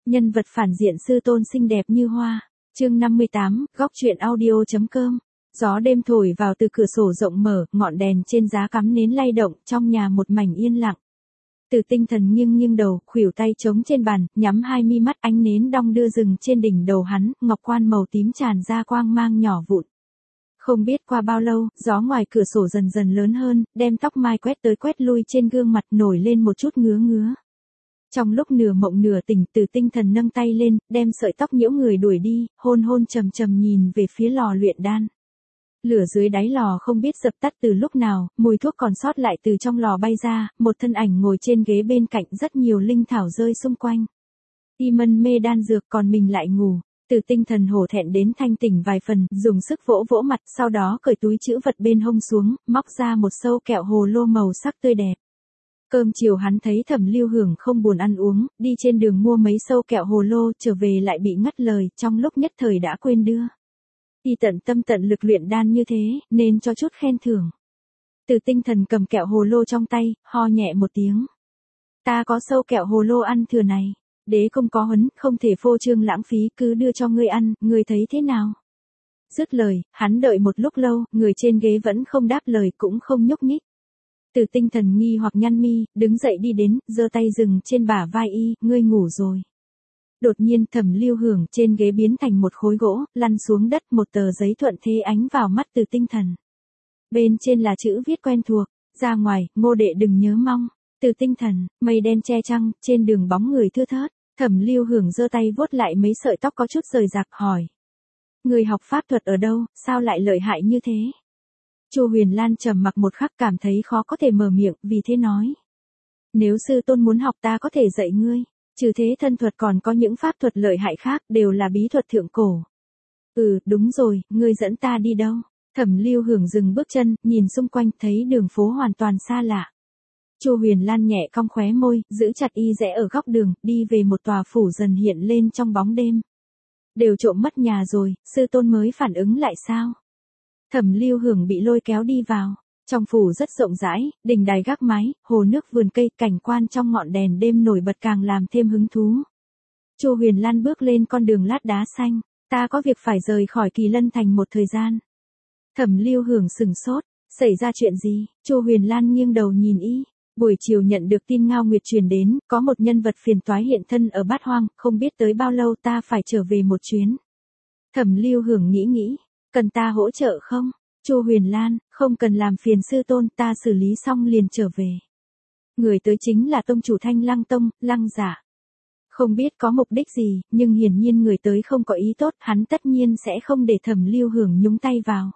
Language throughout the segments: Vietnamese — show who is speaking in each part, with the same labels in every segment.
Speaker 1: Nhân vật phản diện sư tôn xinh đẹp như hoa. Chương 58, góc truyện audio.com. Gió đêm thổi vào từ cửa sổ rộng mở, ngọn đèn trên giá cắm nến lay động, trong nhà một mảnh yên lặng. Từ Tinh Thần nghiêng nghiêng đầu, khuỷu tay chống trên bàn, nhắm hai mi mắt, ánh nến đong đưa rừng trên đỉnh đầu hắn, ngọc quan màu tím tràn ra quang mang nhỏ vụn. Không biết qua bao lâu, gió ngoài cửa sổ dần dần lớn hơn, đem tóc mai quét tới quét lui trên gương mặt nổi lên một chút ngứa ngứa. Trong lúc nửa mộng nửa tỉnh, Từ Tinh Thần nâng tay lên, đem sợi tóc nhiễu người đuổi đi, hôn hôn trầm trầm nhìn về phía lò luyện đan. Lửa dưới đáy lò không biết dập tắt từ lúc nào, mùi thuốc còn sót lại từ trong lò bay ra, một thân ảnh ngồi trên ghế bên cạnh, rất nhiều linh thảo rơi xung quanh. Y mân mê đan dược còn mình lại ngủ. Từ Tinh Thần hổ thẹn đến thanh tỉnh vài phần, dùng sức vỗ vỗ mặt, sau đó cởi túi trữ vật bên hông xuống, móc ra một sâu kẹo hồ lô màu sắc tươi đẹp. Cơm chiều hắn thấy Thẩm Lưu Hưởng không buồn ăn uống, đi trên đường mua mấy sâu kẹo hồ lô, trở về lại bị ngắt lời, trong lúc nhất thời đã quên đưa. Y tận tâm tận lực luyện đan như thế, nên cho chút khen thưởng. Từ Tinh Thần cầm kẹo hồ lô trong tay, ho nhẹ một tiếng. Ta có sâu kẹo hồ lô ăn thừa này. Đế công có huấn, không thể phô trương lãng phí, cứ đưa cho ngươi ăn, ngươi thấy thế nào? Dứt lời, hắn đợi một lúc lâu, người trên ghế vẫn không đáp lời, cũng không nhúc nhích. Từ Tinh Thần nghi hoặc nhăn mi, đứng dậy đi đến, giơ tay dừng trên bả vai y, ngươi ngủ rồi. Đột nhiên Thẩm Lưu Hưởng trên ghế biến thành một khối gỗ, lăn xuống đất, một tờ giấy thuận thế ánh vào mắt Từ Tinh Thần. Bên trên là chữ viết quen thuộc, ra ngoài, Ngô đệ đừng nhớ mong. Từ Tinh Thần, mây đen che trăng, trên đường bóng người thưa thớt. Thẩm Lưu Hưởng giơ tay vuốt lại mấy sợi tóc có chút rời rạc, hỏi. Người học pháp thuật ở đâu, sao lại lợi hại như thế? Chu Huyền Lan trầm mặc một khắc, cảm thấy khó có thể mở miệng, vì thế nói. Nếu sư tôn muốn học ta có thể dạy ngươi, trừ thế thân thuật còn có những pháp thuật lợi hại khác, đều là bí thuật thượng cổ. Đúng rồi, ngươi dẫn ta đi đâu? Thẩm Lưu Hưởng dừng bước chân, nhìn xung quanh, thấy đường phố hoàn toàn xa lạ. Chu Huyền Lan nhẹ cong khóe môi, giữ chặt y rẽ ở góc đường, đi về một tòa phủ dần hiện lên trong bóng đêm. Đều trộm mất nhà rồi, sư tôn mới phản ứng lại sao? Thẩm Lưu Hưởng bị lôi kéo đi vào. Trong phủ rất rộng rãi, đình đài gác mái, hồ nước vườn cây, cảnh quan trong ngọn đèn đêm nổi bật càng làm thêm hứng thú. Chu Huyền Lan bước lên con đường lát đá xanh. Ta có việc phải rời khỏi Kỳ Lân Thành một thời gian. Thẩm Lưu Hưởng sừng sốt. Xảy ra chuyện gì? Chu Huyền Lan nghiêng đầu nhìn y. Buổi chiều nhận được tin Ngao Nguyệt truyền đến, có một nhân vật phiền toái hiện thân ở Bát Hoang, không biết tới bao lâu ta phải trở về một chuyến. Thẩm Lưu Hưởng nghĩ, cần ta hỗ trợ không? Chu Huyền Lan, không cần làm phiền sư tôn, ta xử lý xong liền trở về. Người tới chính là tông chủ Thanh Lăng Tông, Lăng Giả. Không biết có mục đích gì, nhưng hiển nhiên người tới không có ý tốt, hắn tất nhiên sẽ không để Thẩm Lưu Hưởng nhúng tay vào.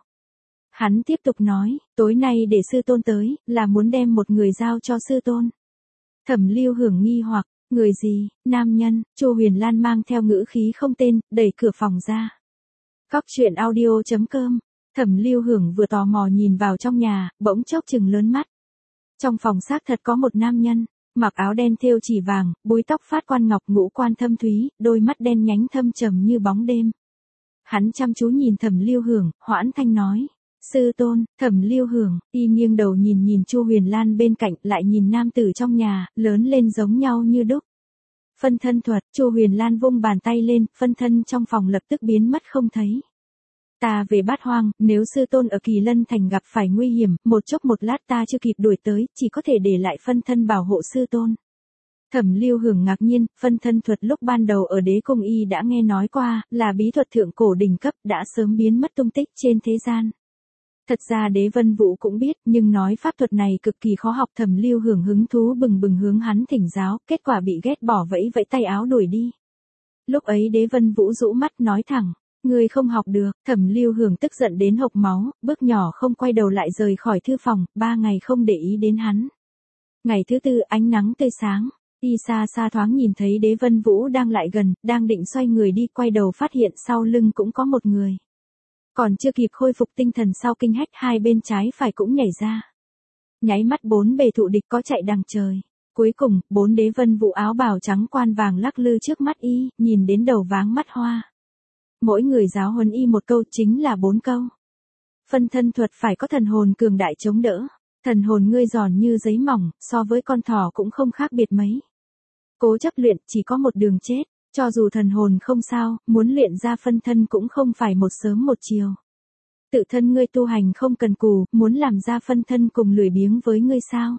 Speaker 1: Hắn tiếp tục nói, tối nay để sư tôn tới, là muốn đem một người giao cho sư tôn. Thẩm Lưu Hưởng nghi hoặc, người gì, nam nhân? Chu Huyền Lan mang theo ngữ khí không tên, đẩy cửa phòng ra. Góc truyện audio.com. Thẩm Lưu Hưởng vừa tò mò nhìn vào trong nhà, bỗng chốc chừng lớn mắt. Trong phòng xác thật có một nam nhân, mặc áo đen thêu chỉ vàng, búi tóc phát quan ngọc, ngũ quan thâm thúy, đôi mắt đen nhánh thâm trầm như bóng đêm. Hắn chăm chú nhìn Thẩm Lưu Hưởng, hoãn thanh nói. Sư tôn. Thẩm Lưu Hưởng, y nghiêng đầu nhìn Chu Huyền Lan bên cạnh, lại nhìn nam tử trong nhà, lớn lên giống nhau như đúc. Phân thân thuật. Chu Huyền Lan vung bàn tay lên, phân thân trong phòng lập tức biến mất không thấy. Ta về Bát Hoang, nếu sư tôn ở Kỳ Lân Thành gặp phải nguy hiểm, một chốc một lát ta chưa kịp đuổi tới, chỉ có thể để lại phân thân bảo hộ sư tôn. Thẩm Lưu Hưởng ngạc nhiên, phân thân thuật lúc ban đầu ở Đế Cung y đã nghe nói qua, là bí thuật thượng cổ đỉnh cấp, đã sớm biến mất tung tích trên thế gian. Thật ra Đế Vân Vũ cũng biết, nhưng nói pháp thuật này cực kỳ khó học. Thẩm Lưu Hưởng hứng thú bừng bừng hướng hắn thỉnh giáo, kết quả bị ghét bỏ, vẫy vẫy tay áo đuổi đi. Lúc ấy Đế Vân Vũ rũ mắt nói thẳng, ngươi không học được. Thẩm Lưu Hưởng tức giận đến hộc máu, bước nhỏ không quay đầu lại rời khỏi thư phòng, 3 ngày không để ý đến hắn. Ngày thứ tư ánh nắng tươi sáng, y xa xa thoáng nhìn thấy Đế Vân Vũ đang lại gần, đang định xoay người đi, quay đầu phát hiện sau lưng cũng có một người. Còn chưa kịp khôi phục tinh thần sau kinh hách, hai bên trái phải cũng nhảy ra. Nháy mắt 4 bề thụ địch có chạy đằng trời. Cuối cùng, 4 Đế Vân Vũ áo bào trắng quan vàng lắc lư trước mắt y, nhìn đến đầu váng mắt hoa. Mỗi người giáo huấn y một câu, chính là 4 câu. Phân thân thuật phải có thần hồn cường đại chống đỡ. Thần hồn ngươi giòn như giấy mỏng, so với con thỏ cũng không khác biệt mấy. Cố chấp luyện, chỉ có một đường chết. Cho dù thần hồn không sao, muốn luyện ra phân thân cũng không phải một sớm một chiều. Tự thân ngươi tu hành không cần cù, muốn làm ra phân thân cùng lười biếng với ngươi sao?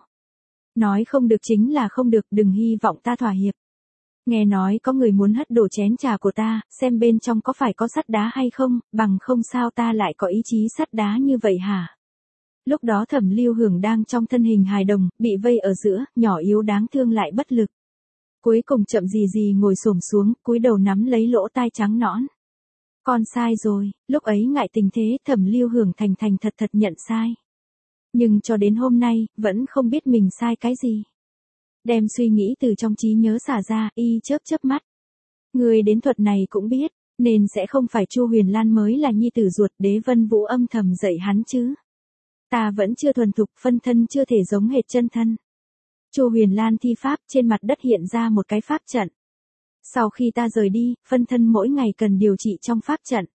Speaker 1: Nói không được chính là không được, đừng hy vọng ta thỏa hiệp. Nghe nói có người muốn hất đổ chén trà của ta, xem bên trong có phải có sắt đá hay không, bằng không sao ta lại có ý chí sắt đá như vậy hả? Lúc đó Thẩm Lưu Hưởng đang trong thân hình hài đồng, bị vây ở giữa, nhỏ yếu đáng thương lại bất lực. Cuối cùng chậm gì gì ngồi xổm xuống, cúi đầu nắm lấy lỗ tai trắng nõn. Con sai rồi, lúc ấy ngại tình thế, Thẩm Lưu Hưởng thành thành thật thật nhận sai. Nhưng cho đến hôm nay, vẫn không biết mình sai cái gì. Đem suy nghĩ từ trong trí nhớ xả ra, y chớp chớp mắt. Người đến thuật này cũng biết, nên sẽ không phải Chu Huyền Lan mới là nhi tử ruột, Đế Vân Vũ âm thầm dạy hắn chứ. Ta vẫn chưa thuần thục, phân thân chưa thể giống hệt chân thân. Chu Huyền Lan thi pháp, trên mặt đất hiện ra một cái pháp trận. Sau khi ta rời đi, phân thân mỗi ngày cần điều trị trong pháp trận.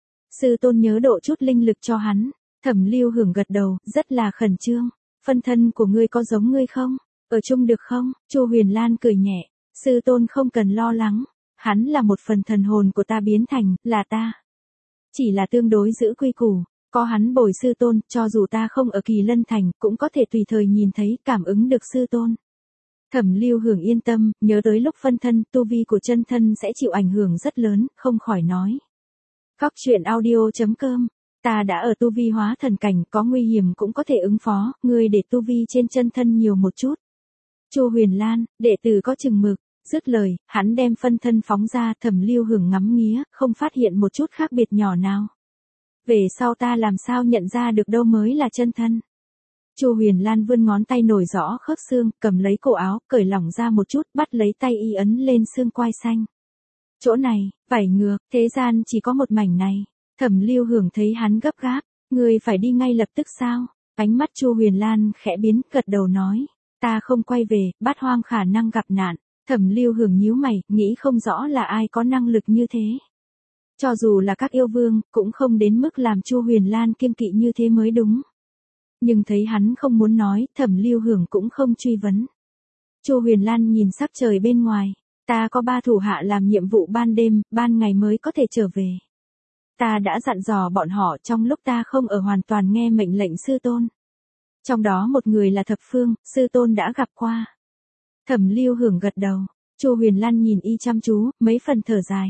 Speaker 1: Sư tôn nhớ độ chút linh lực cho hắn. Thẩm Lưu Hưởng gật đầu, rất là khẩn trương. Phân thân của ngươi có giống ngươi không? Ở chung được không? Chu Huyền Lan cười nhẹ. Sư tôn không cần lo lắng. Hắn là một phần thần hồn của ta biến thành, là ta. Chỉ là tương đối giữ quy củ. Có hắn bồi sư tôn, cho dù ta không ở Kỳ Lân Thành, cũng có thể tùy thời nhìn thấy, cảm ứng được sư tôn. Thẩm Lưu Hưởng yên tâm, nhớ tới lúc phân thân, tu vi của chân thân sẽ chịu ảnh hưởng rất lớn, không khỏi nói. Góc truyện audio.com. Ta đã ở tu vi hóa thần cảnh, có nguy hiểm cũng có thể ứng phó, ngươi để tu vi trên chân thân nhiều một chút. Chu Huyền Lan, đệ tử có chừng mực. Dứt lời, hắn đem phân thân phóng ra, Thẩm Lưu Hưởng ngắm nghía, không phát hiện một chút khác biệt nhỏ nào. Về sau ta làm sao nhận ra được đâu mới là chân thân. Chu Huyền Lan vươn ngón tay nổi rõ khớp xương, cầm lấy cổ áo, cởi lỏng ra một chút, bắt lấy tay y ấn lên xương quai xanh. Chỗ này, vảy ngược, thế gian chỉ có một mảnh này. Thẩm Lưu Hưởng thấy hắn gấp gáp, ngươi phải đi ngay lập tức sao? Ánh mắt Chu Huyền Lan khẽ biến, gật đầu nói, ta không quay về, Bát Hoang khả năng gặp nạn. Thẩm Lưu Hưởng nhíu mày, nghĩ không rõ là ai có năng lực như thế. Cho dù là các yêu vương, cũng không đến mức làm Chu Huyền Lan kiêng kỵ như thế mới đúng. Nhưng thấy hắn không muốn nói, Thẩm Lưu Hưởng cũng không truy vấn. Chu Huyền Lan nhìn sắc trời bên ngoài, ta có 3 thủ hạ làm nhiệm vụ ban đêm, ban ngày mới có thể trở về. Ta đã dặn dò bọn họ trong lúc ta không ở hoàn toàn nghe mệnh lệnh sư tôn. Trong đó một người là Thập Phương, sư tôn đã gặp qua. Thẩm Lưu Hưởng gật đầu, Chu Huyền Lan nhìn y chăm chú, mấy phần thở dài.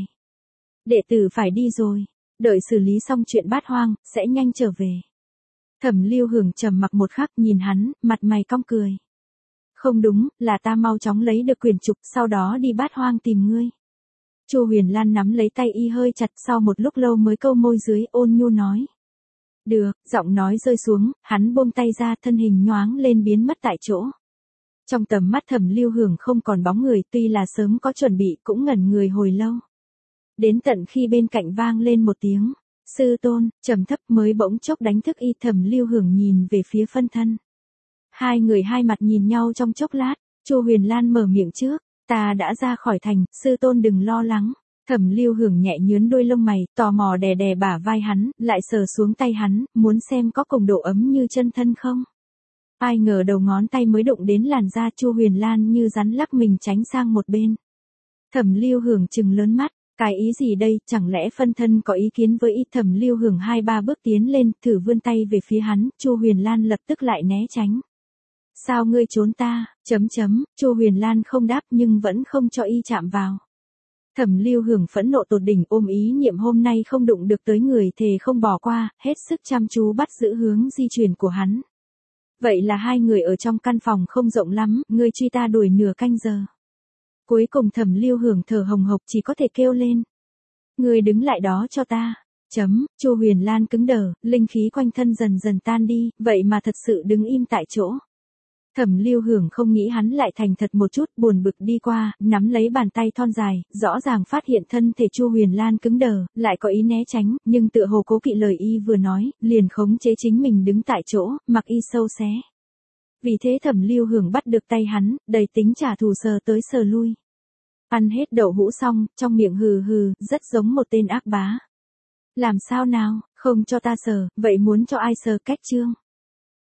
Speaker 1: Đệ tử phải đi rồi, đợi xử lý xong chuyện Bát Hoang, sẽ nhanh trở về. Thẩm Lưu Hưởng trầm mặc một khắc nhìn hắn, mặt mày cong cười. Không đúng, là ta mau chóng lấy được quyển trục, sau đó đi Bát Hoang tìm ngươi. Chu Huyền Lan nắm lấy tay y hơi chặt, sau một lúc lâu mới câu môi dưới, ôn nhu nói. Được, giọng nói rơi xuống, hắn buông tay ra, thân hình nhoáng lên biến mất tại chỗ. Trong tầm mắt Thẩm Lưu Hưởng không còn bóng người, tuy là sớm có chuẩn bị cũng ngẩn người hồi lâu. Đến tận khi bên cạnh vang lên một tiếng, sư tôn, trầm thấp mới bỗng chốc đánh thức y. Thẩm Lưu Hưởng nhìn về phía phân thân. Hai người hai mặt nhìn nhau trong chốc lát, Chu Huyền Lan mở miệng trước, ta đã ra khỏi thành, sư tôn đừng lo lắng. Thẩm Lưu Hưởng nhẹ nhướn đôi lông mày, tò mò đè đè bả vai hắn, lại sờ xuống tay hắn, muốn xem có cùng độ ấm như chân thân không. Ai ngờ đầu ngón tay mới đụng đến làn da, Chu Huyền Lan như rắn lắc mình tránh sang một bên. Thẩm Lưu Hưởng trừng lớn mắt, cái ý gì đây, chẳng lẽ phân thân có ý kiến với y? Thẩm Lưu Hưởng 2-3 bước tiến lên, thử vươn tay về phía hắn, Chu Huyền Lan lập tức lại né tránh. Sao ngươi trốn ta? Chu Huyền Lan không đáp nhưng vẫn không cho y chạm vào. Thẩm Lưu Hưởng phẫn nộ tột đỉnh, ôm ý niệm hôm nay không đụng được tới người, thề không bỏ qua, hết sức chăm chú bắt giữ hướng di chuyển của hắn. Vậy là hai người ở trong căn phòng không rộng lắm, ngươi truy ta đuổi nửa canh giờ. Cuối cùng Thẩm Lưu Hưởng thở hồng hộc chỉ có thể kêu lên. Ngươi đứng lại đó cho ta. Chu Huyền Lan cứng đờ, linh khí quanh thân dần dần tan đi, vậy mà thật sự đứng im tại chỗ. Thẩm Lưu Hưởng không nghĩ hắn lại thành thật một chút, buồn bực đi qua, nắm lấy bàn tay thon dài, rõ ràng phát hiện thân thể Chu Huyền Lan cứng đờ, lại có ý né tránh, nhưng tựa hồ cố kỵ lời y vừa nói, liền khống chế chính mình đứng tại chỗ, mặc y sâu xé. Vì thế Thẩm Lưu Hưởng bắt được tay hắn, đầy tính trả thù sờ tới sờ lui. Ăn hết đậu hũ xong, trong miệng hừ hừ, rất giống một tên ác bá. Làm sao nào, không cho ta sờ, vậy muốn cho ai sờ? Cách chương.